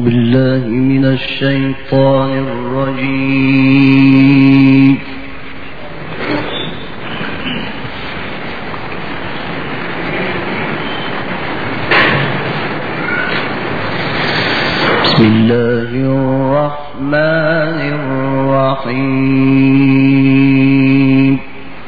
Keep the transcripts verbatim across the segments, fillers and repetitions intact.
بالله من الشيطان الرجيم. بسم الله الرحمن الرحيم.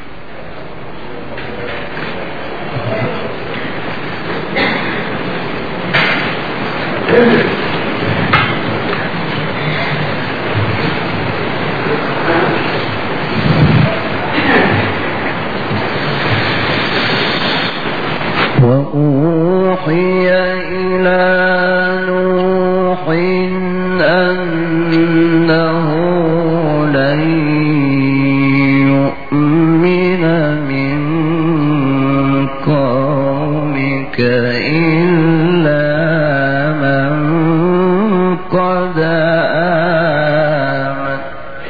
وأوحي إلى نوح أنه لن يؤمن من قومك إلا من قد آمن.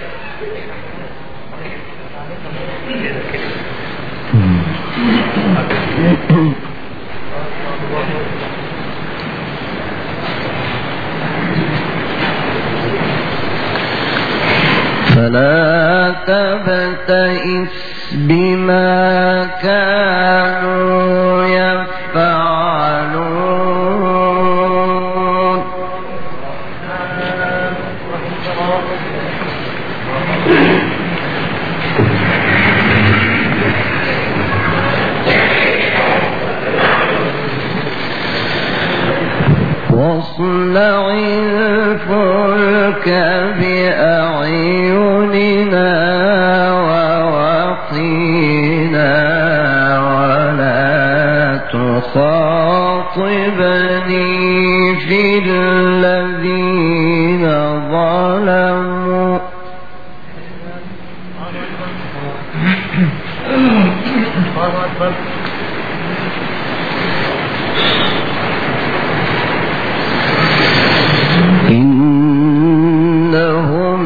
فلا تبتئس بما كانوا يفعلون. واصنع الفلك بأعيننا ووحينا ولا تخاطبني في الذين ظلموا إنهم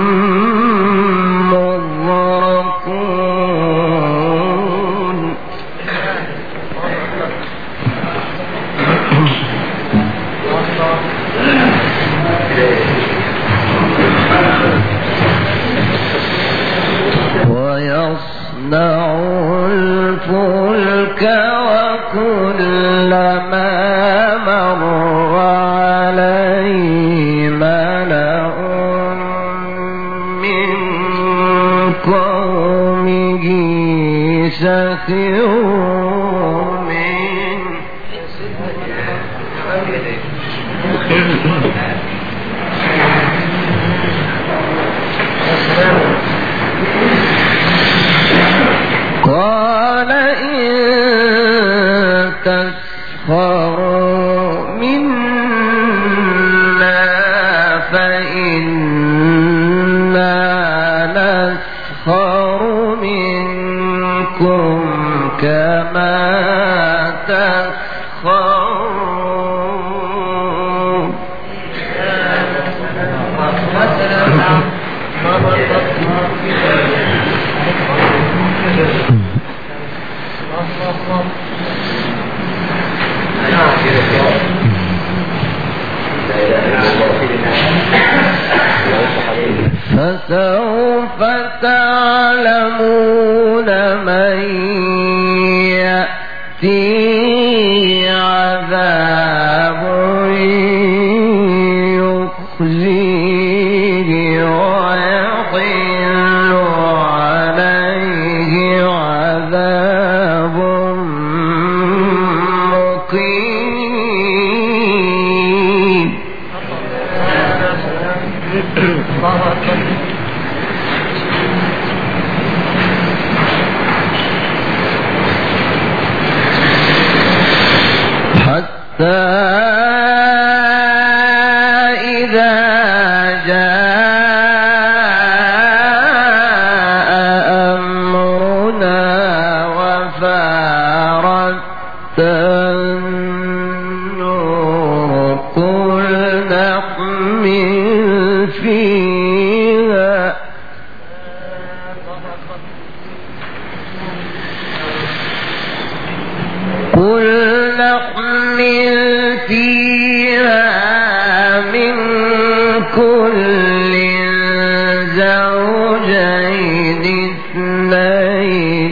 مغرقون. ويصنع الفلك وكلما مر عليه ملأ من قومه سخروا منه قال إن تسخروا منا فإنا نسخر منكم كما تسخرون. فسوف تعلمون من يأتي عذاب يخزيه ويحل عليه عذاب مقيم. حتى إذا جاء أمرنا وفارت النور قل نحمل فيها قل نحمل فيها من كل زوجين اثنين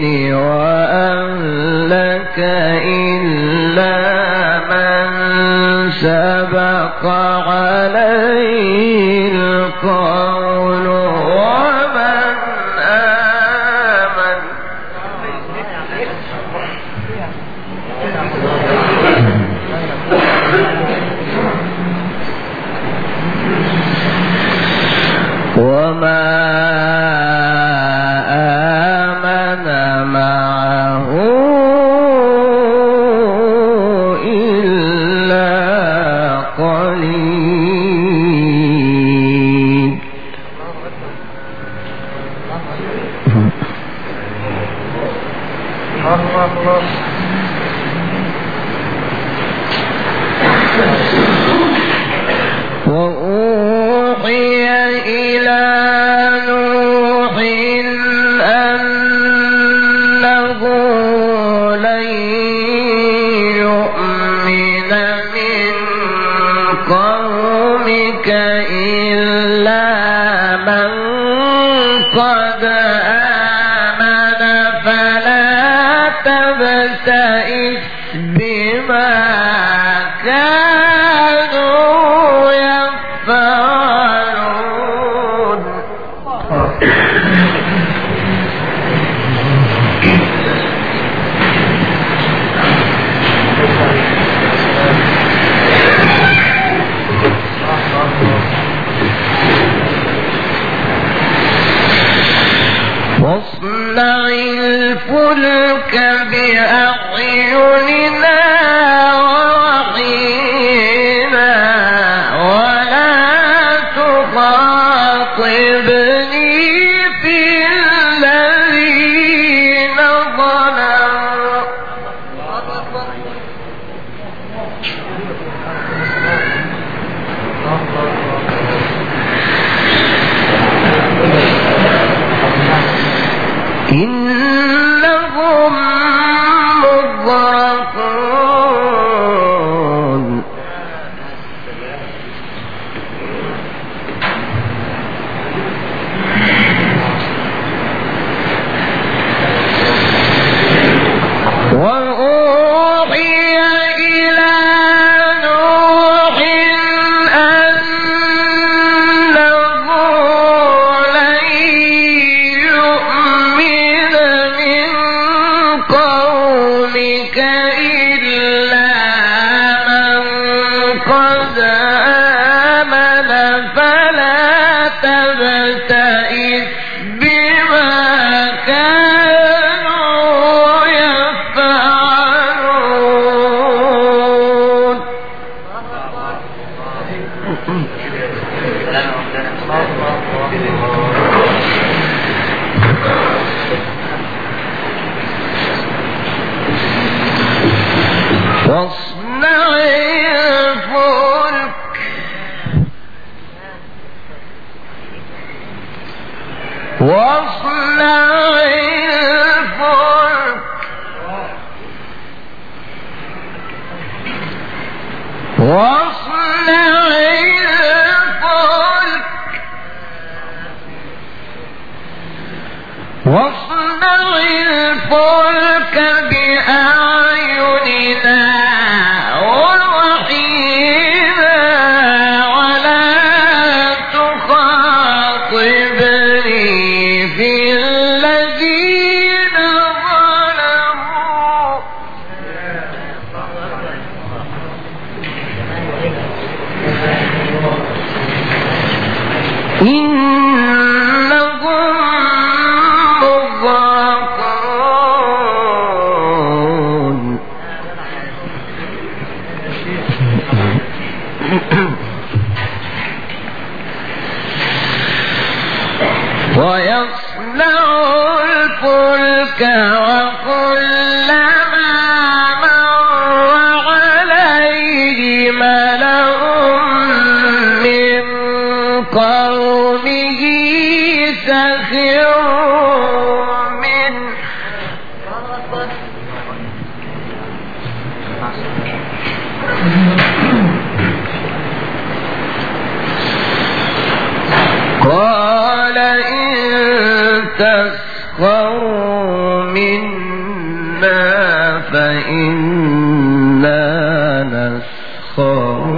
وأهلك إلا من سبق عليه القول ومن آمن. وما آمن معه إلا قليل. وأوحي إلى نوح أنه لن يؤمن من قومك إلا من قد آمن فلا تبتئس بما كانوا يفعلون. واصنع الفلك بأعيننا ووحينا ولا تخاطبني في الذين ظلموا إنهم مغرقون. وأوحي إلى نوح أنه لن يؤمن من قومك إلا من قد آمن فلا تبتئس بما كانوا يفعلون. واصنع الفلك واصنع الفلك واصنع الفلك واصنع الفلك بأعيننا ووحينا ولا تخاطبني في الذين ظلموا إنهم مغرقون. ويصنع الفلك وكلما مر عليه ملأ من قومه سخروا منه تسخروا منا فإنا نسخر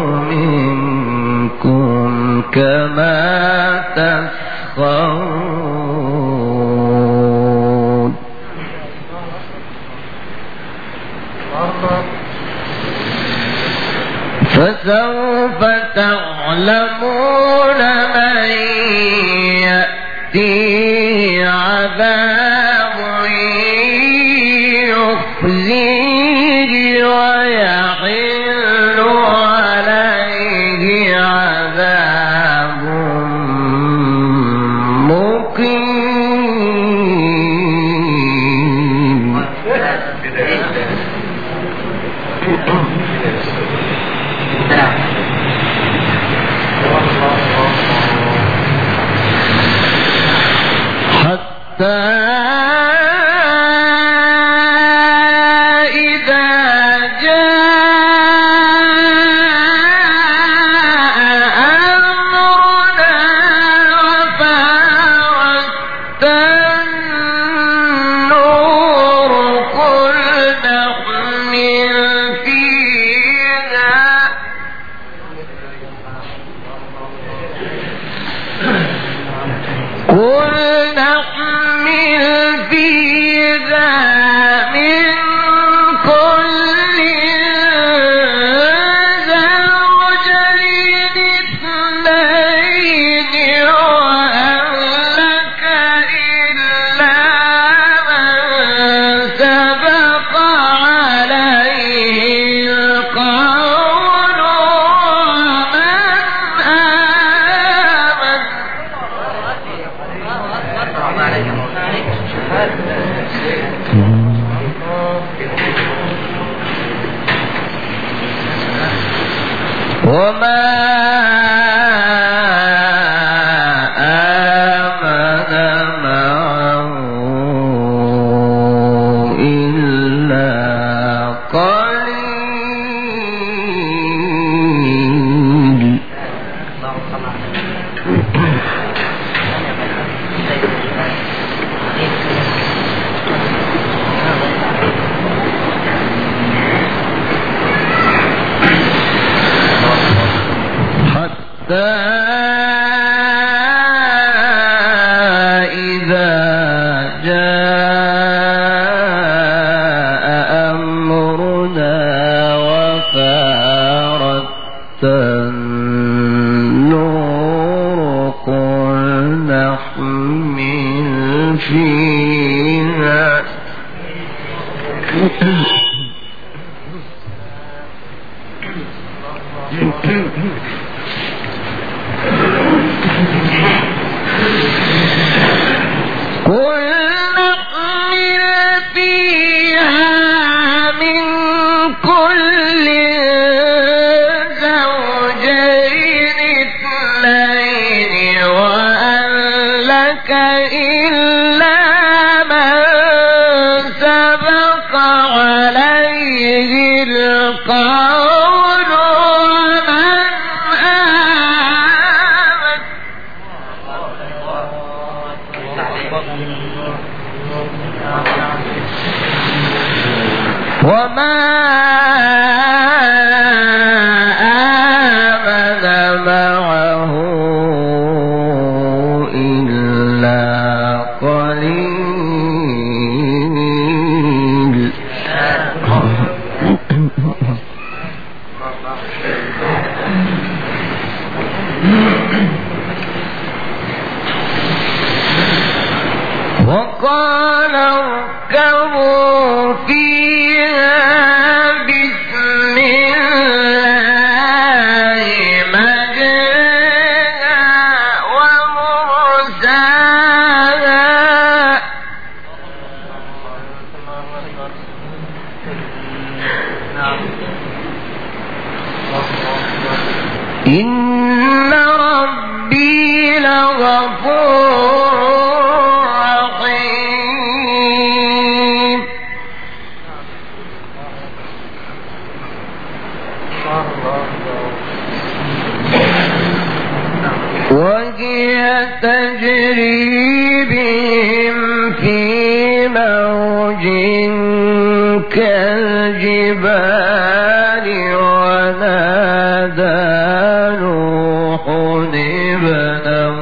منكم كما تسخرون فسوف تعلمون من يأتيه عذاب يخزيه ويحل عليه عذاب مقيم. حتى إذا جاء أمرنا وفارت النور قل نحمل فيها قل نحمل فيها من كل زوجين اثنين وأهلك إلا من سبق عليه القول ومن آمن. وما آمن معه إلا قليل. حتى إذا جاء أمرنا وفارت النور قل نحمل فيها قل نحمل فيها من كل زوجين اثنين وأهلك إلا من سبق عليه القول ومن آمن. وما آمن معه إلا قليل. وقال اركبوا فيها بسم الله مجرها ومرساها إن ربي لغفور رحيم. وهي تجري بهم كالجبال ونادى نوح ابنه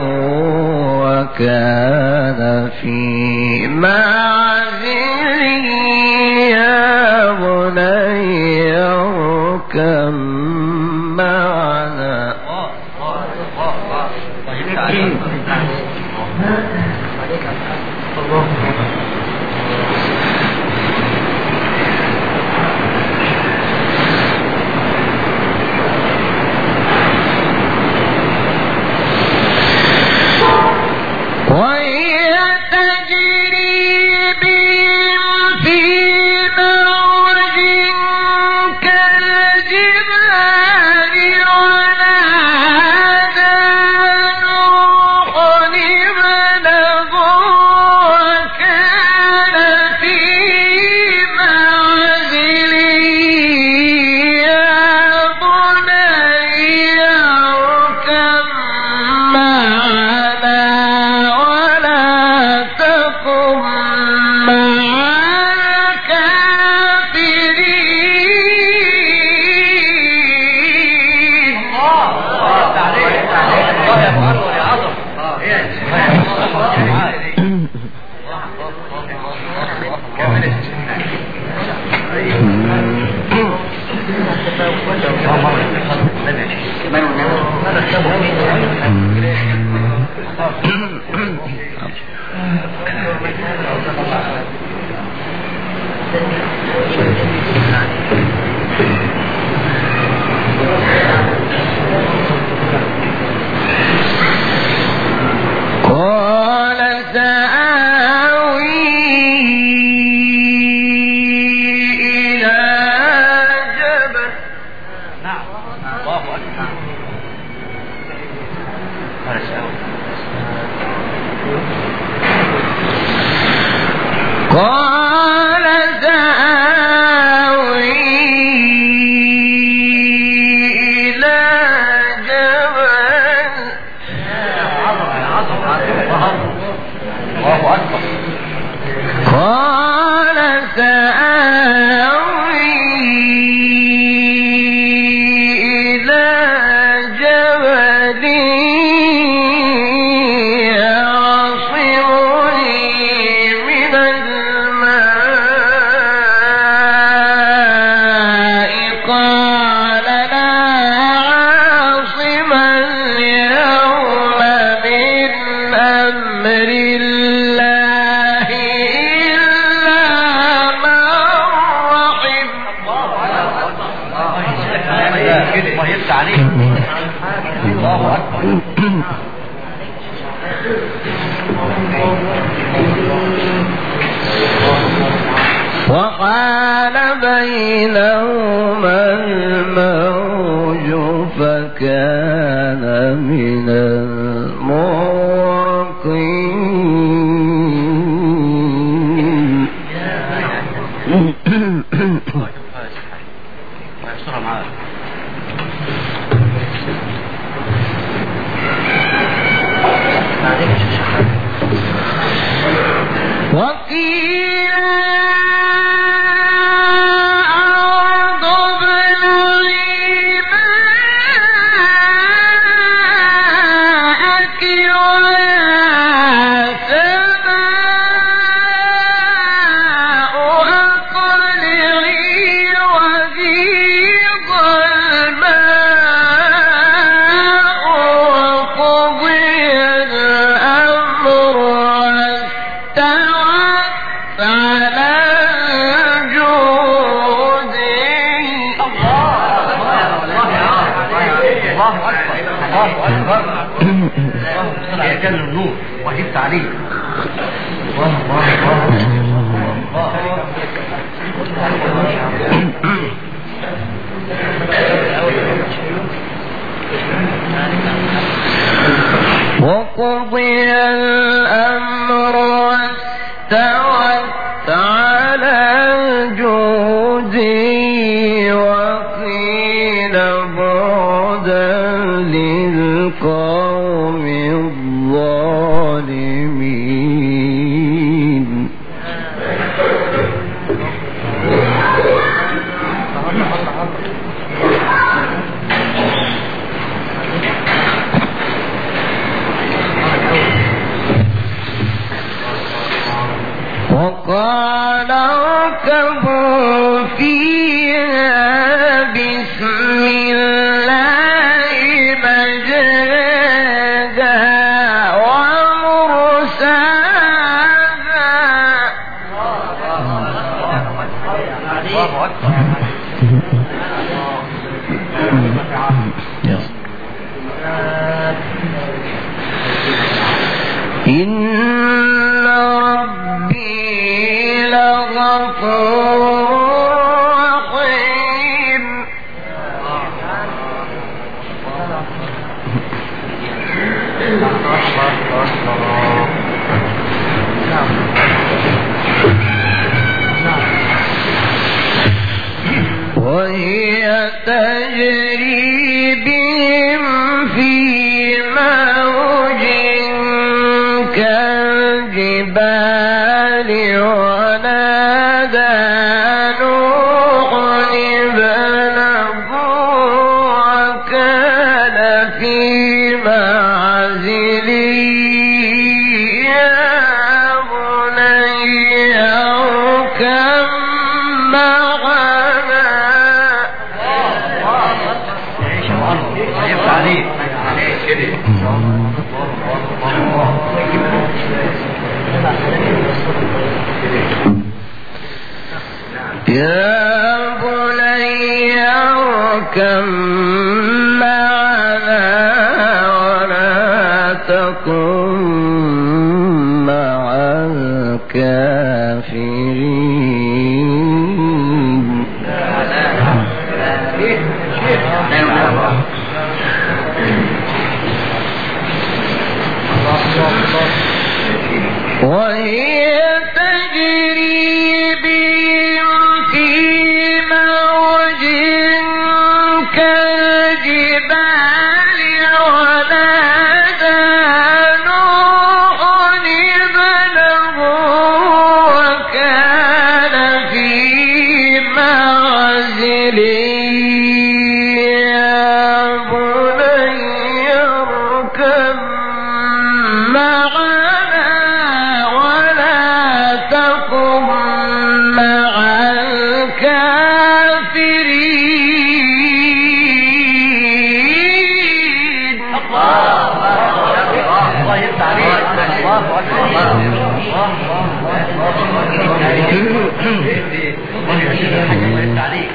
وكان في معزل يا بني اركب معنا وحال بينهما الموج فكان من المغرقين. وقيل كان النور وجبت عليه الله الله وقضي الأمر واستوت على الجود وقيل بعدا للقوم الظالمين. وقال اركبوا فيها بسم الله مجرها ومرساها إن ربي لغفور رحيم وهي تجري بهم في موج كالجبال ونادى نوح ابنه وكان في معزل يا بني اركب معنا يا بني اركب معنا ولا تكن مع الكافرين وهي تجري بهم في موج كالجبال ونادى نوح ابنه وكان في معزل يا بني اركب معنا ولا تكن مع الكافرين الله يفتح عليك. الله اكبر.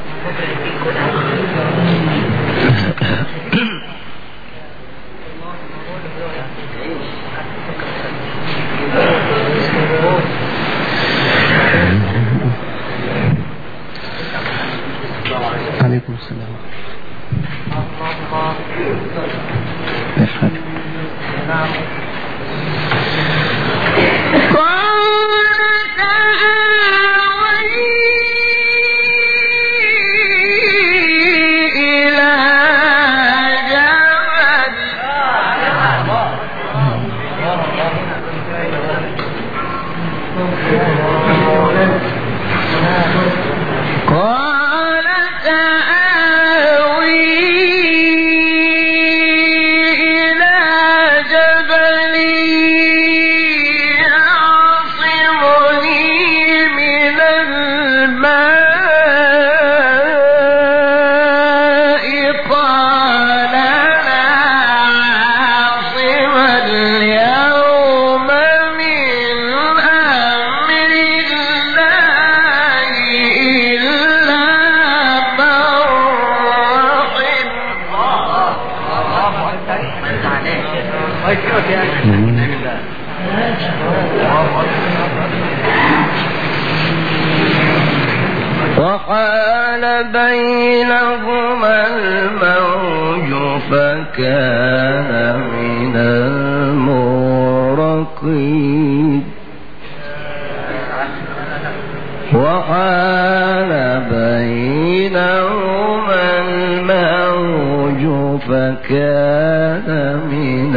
عليكم السلام. افهم. وحال بينهما الموج فكان من المغرقين وحال بينهما الموج فكان من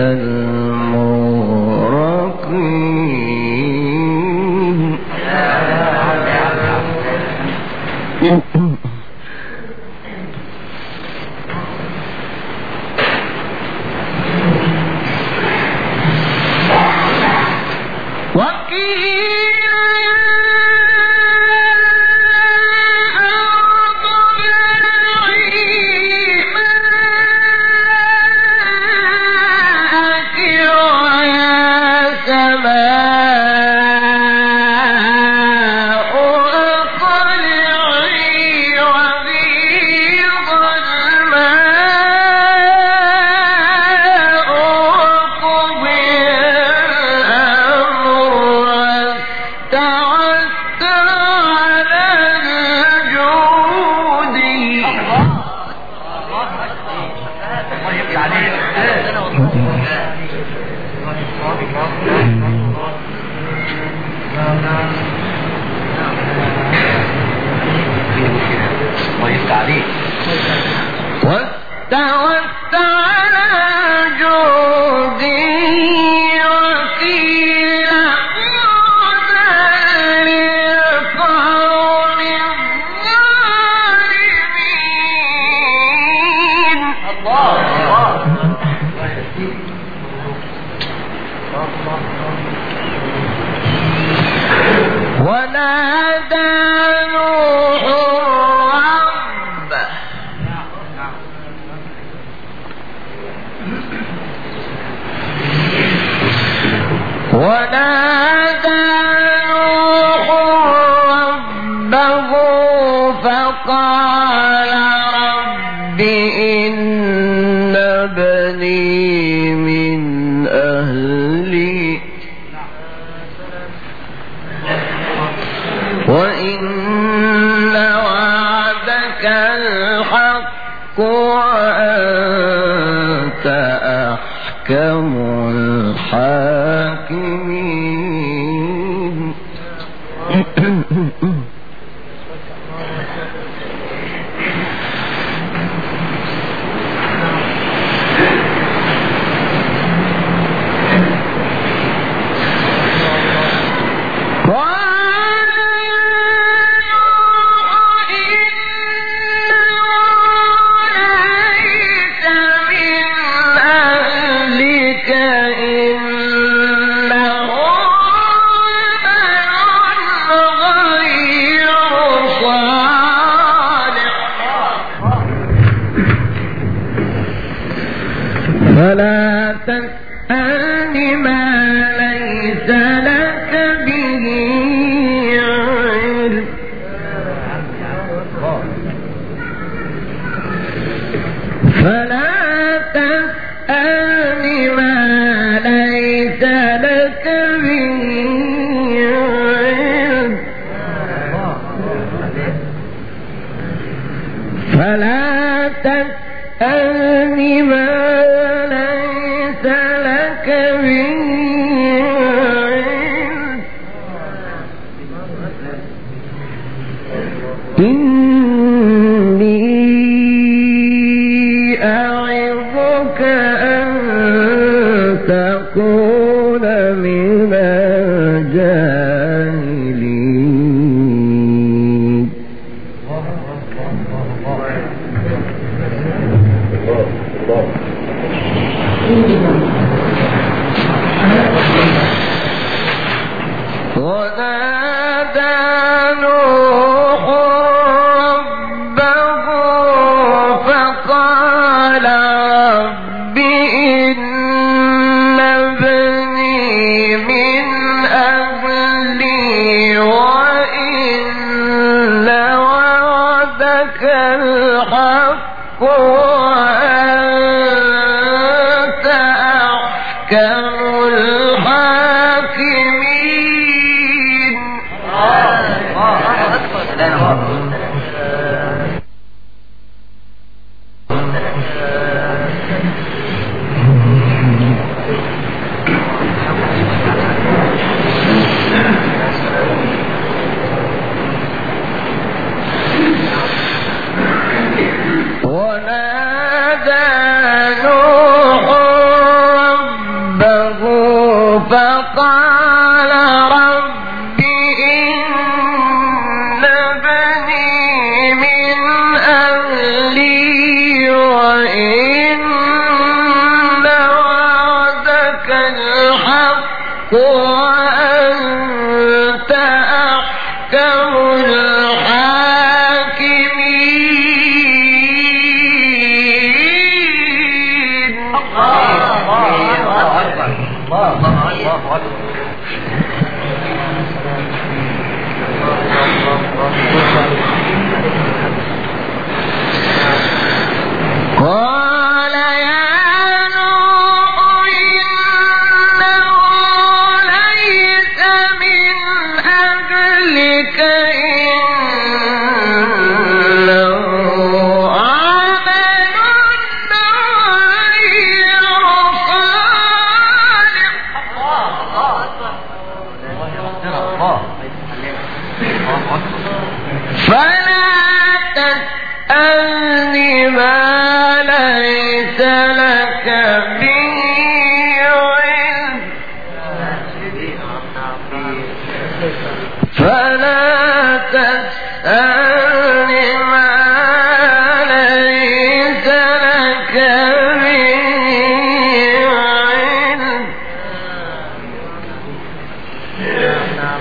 المغرقين وقيل ونادى نوح ربه ونادى نوح ربه فقال رب إن ابني من أهلي وإن وعدك الحق وأنت أحكم الحاكمين فلا تسألن ما ليس لك به علم فلا تسألن ما ليس لك به علم فلا تسألن ما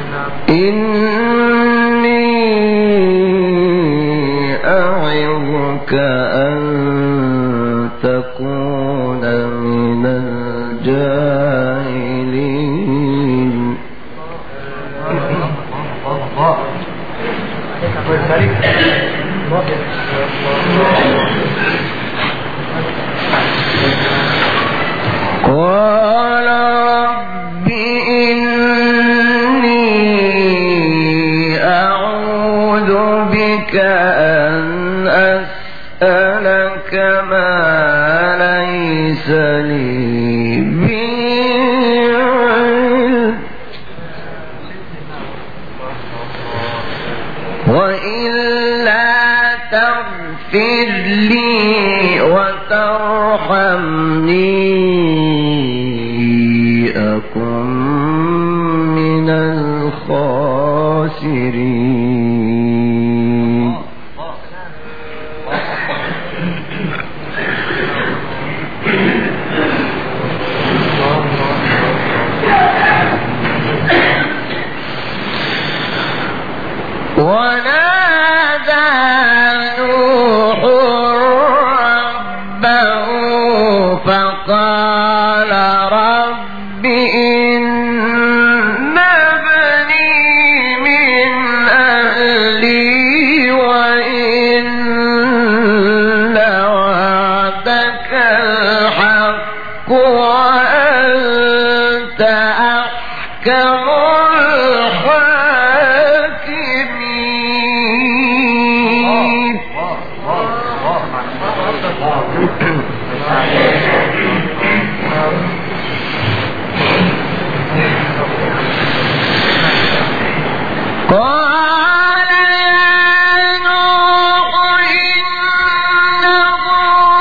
إني أعظك أن تكون من الجاهلين. قال رب إني أعوذ بك أن أسألك ما ليس لي به علم وإلا تغفر لي وترحمني أكن من الخاسرين. ونادى نوح ربه فقال رب إن ابني من أهلي وإن وعدك الحق وأنت أحكم قال يا نوح إنه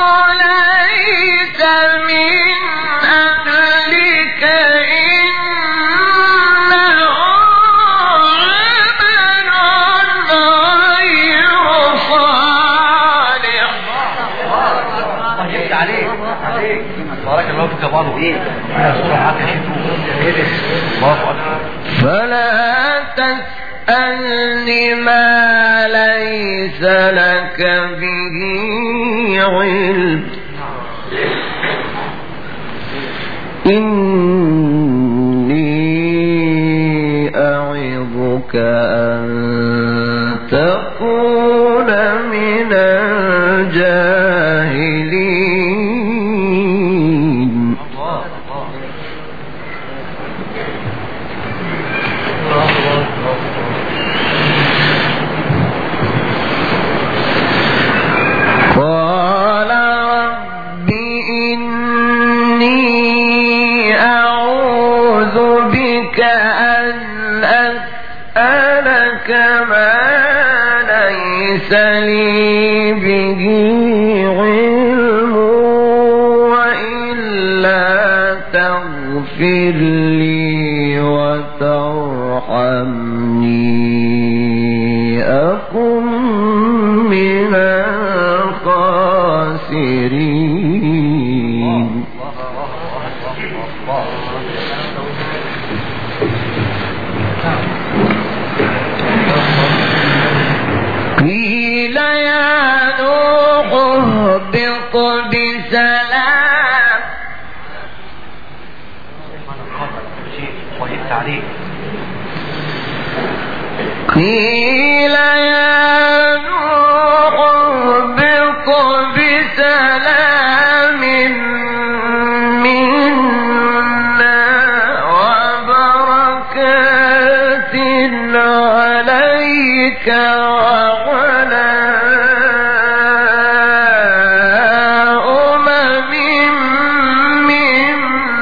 ليس من أهلك إنه عمل غير صالح. بارك الله فيك يا بابا. ايه فلا تسألني ما ليس لك به علم إني أعظك أن تكون من الجاهلين. قال رب إني أعوذ بك أن أسألك ما ليس لي به علم وإلا تغفر لي وترحمني أكن من الخاسرين. قيل يا نوح اهبط بسلام. قيل يا نوح اهبط بسلام منا وبركات عليك وعلى أمم ممن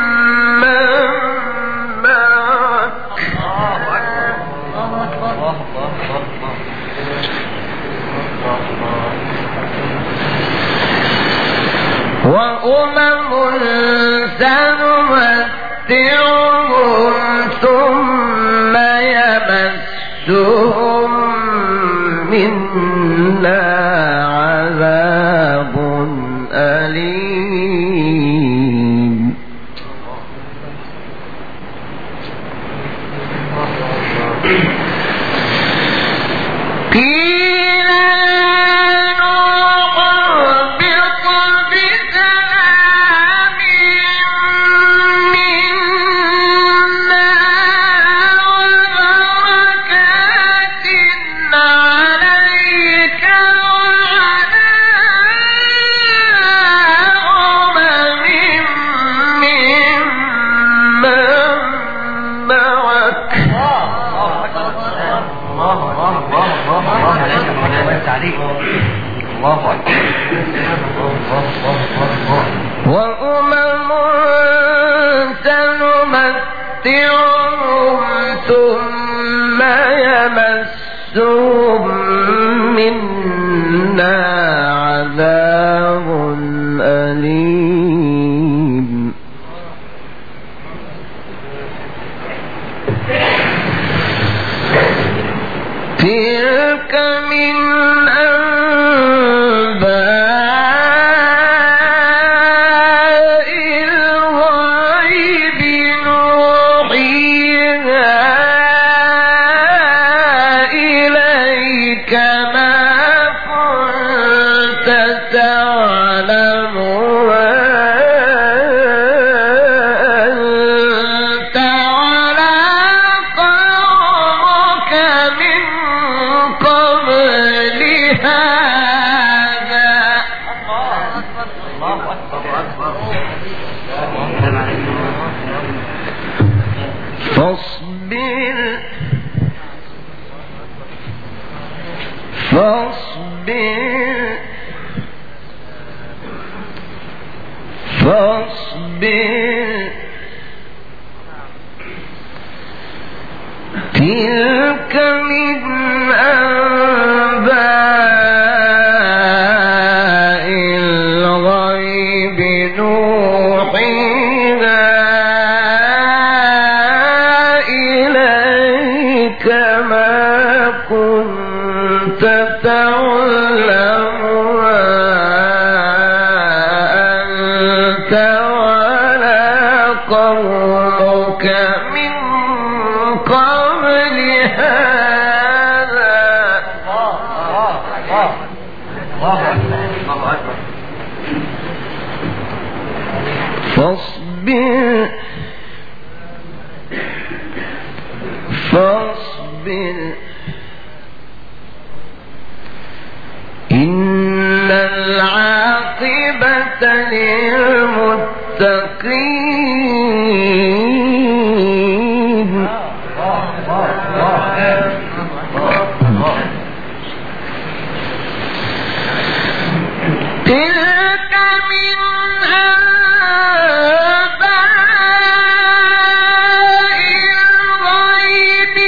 معك وأمم سنمتعهم ثم يمسهم منا عذاب أليم. وأمم سنمتعهم ثم يمسهم منا عذاب أليم تلك من فاصبر فاصبر فاصبر تلك من أنباء الغيب نوحيها إليك ما كنت تعلمها أنت ولا قومك من قبل هذا فاصبر فاصبر إن العاقبة للمتقين تلك من أنباء الغيب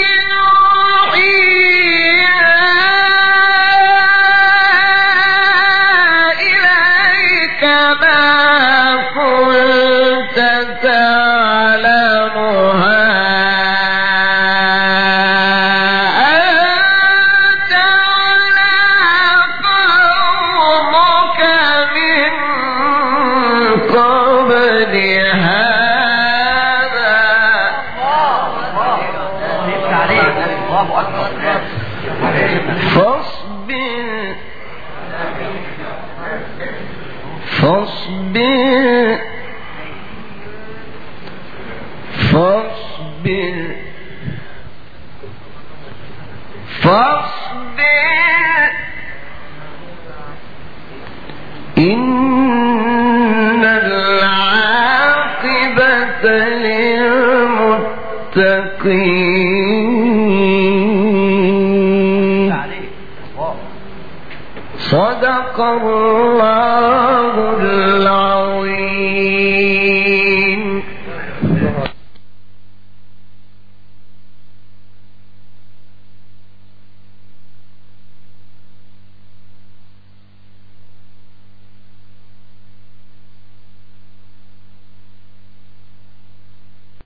نوحيها إليك ما كنت تعلمها أنت ولا قومك من قبل هذا فاصبر فاصبر فاصبر فاصبر إن العاقبة للمتقين صدق الله